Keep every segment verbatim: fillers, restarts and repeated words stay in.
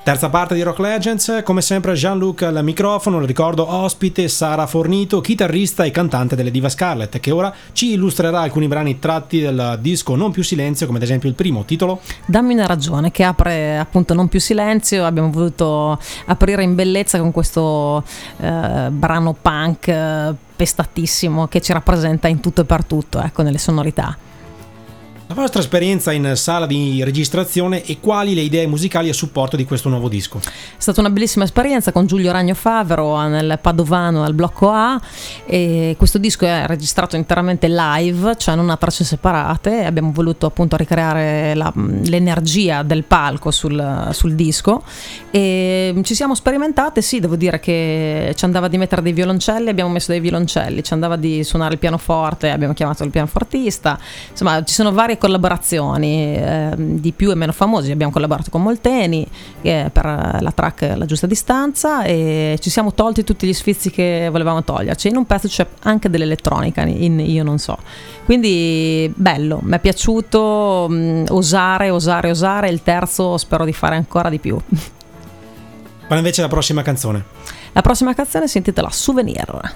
Terza parte di Rock Legends, come sempre Jean-Luc al microfono, lo ricordo ospite Sara Fornito, chitarrista e cantante delle Diva Scarlet, che ora ci illustrerà alcuni brani tratti del disco Non più silenzio, come ad esempio il primo titolo Dammi una ragione, che apre appunto Non più silenzio. Abbiamo voluto aprire in bellezza con questo eh, brano punk eh, pestatissimo che ci rappresenta in tutto e per tutto, ecco, nelle sonorità. La vostra esperienza in sala di registrazione e quali le idee musicali a supporto di questo nuovo disco? È stata una bellissima esperienza con Giulio Ragno Favero nel Padovano al Blocco A, e questo disco è registrato interamente live, cioè non a tracce separate. Abbiamo voluto appunto ricreare la, l'energia del palco sul, sul disco e ci siamo sperimentate. Sì, devo dire che ci andava di mettere dei violoncelli, abbiamo messo dei violoncelli, ci andava di suonare il pianoforte, abbiamo chiamato il pianofortista. Insomma, ci sono varie collaborazioni eh, di più e meno famosi. Abbiamo collaborato con Molteni eh, per la track La giusta distanza, e ci siamo tolti tutti gli sfizi che volevamo toglierci. In un pezzo c'è anche dell'elettronica in Io non so, quindi bello, mi è piaciuto mh, osare, osare, osare. Il terzo spero di fare ancora di più. Ma invece la prossima canzone? La prossima canzone si intitola Souvenir.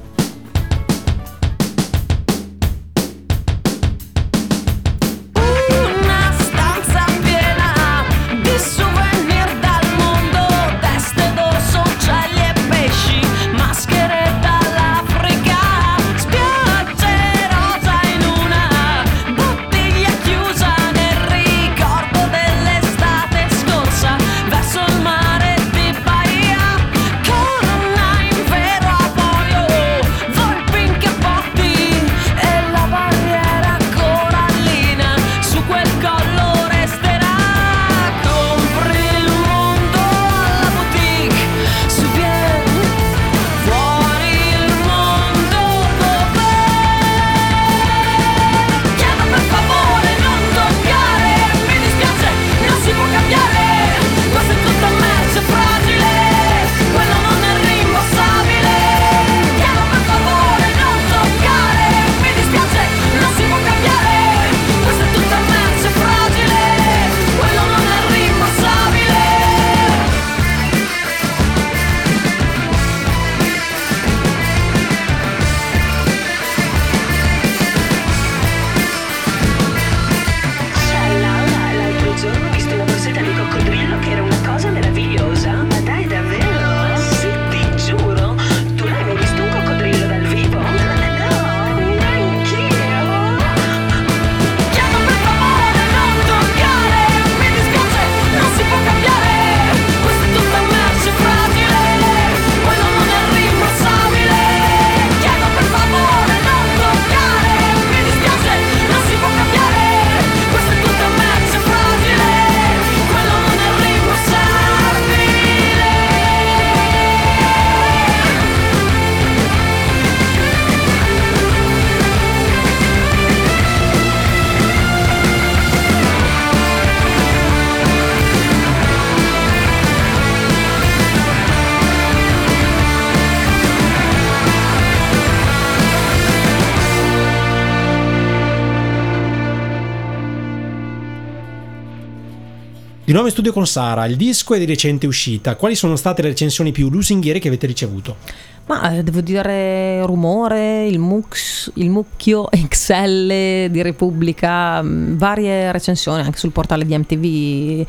Di nuovo in studio con Sara, il disco è di recente uscita. Quali sono state le recensioni più lusinghiere che avete ricevuto? Ma devo dire Rumore, il Mux, il Mucchio X L di Repubblica, varie recensioni anche sul portale di M T V.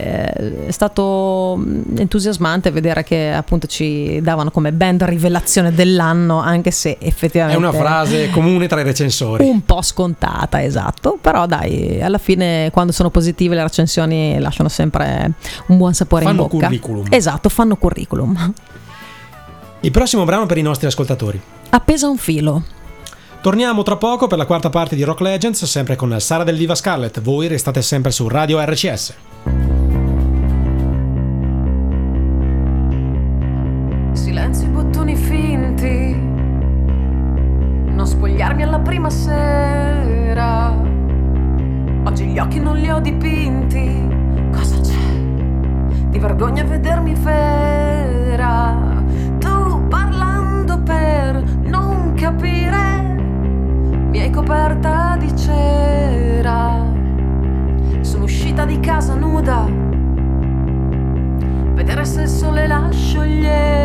Eh, è stato entusiasmante vedere che appunto ci davano come band rivelazione dell'anno, anche se effettivamente è una frase comune tra i recensori, un po' scontata, esatto, però dai, alla fine quando sono positive le recensioni lasciano sempre un buon sapore fanno in bocca. Curriculum. Esatto, fanno curriculum. Il prossimo brano per i nostri ascoltatori. Appesa un filo. Torniamo tra poco per la quarta parte di Rock Legends, sempre con Sara del Diva Scarlet. Voi restate sempre su Radio R C S. Silenzio, i bottoni finti, non spogliarmi alla prima sera. Oggi gli occhi non li ho dipinti. Cosa c'è? Di vergogna a vedermi vera. Tu parlando per non capire, mi hai coperta di cera. Sono uscita di casa nuda, vedere se il sole la scioglieva.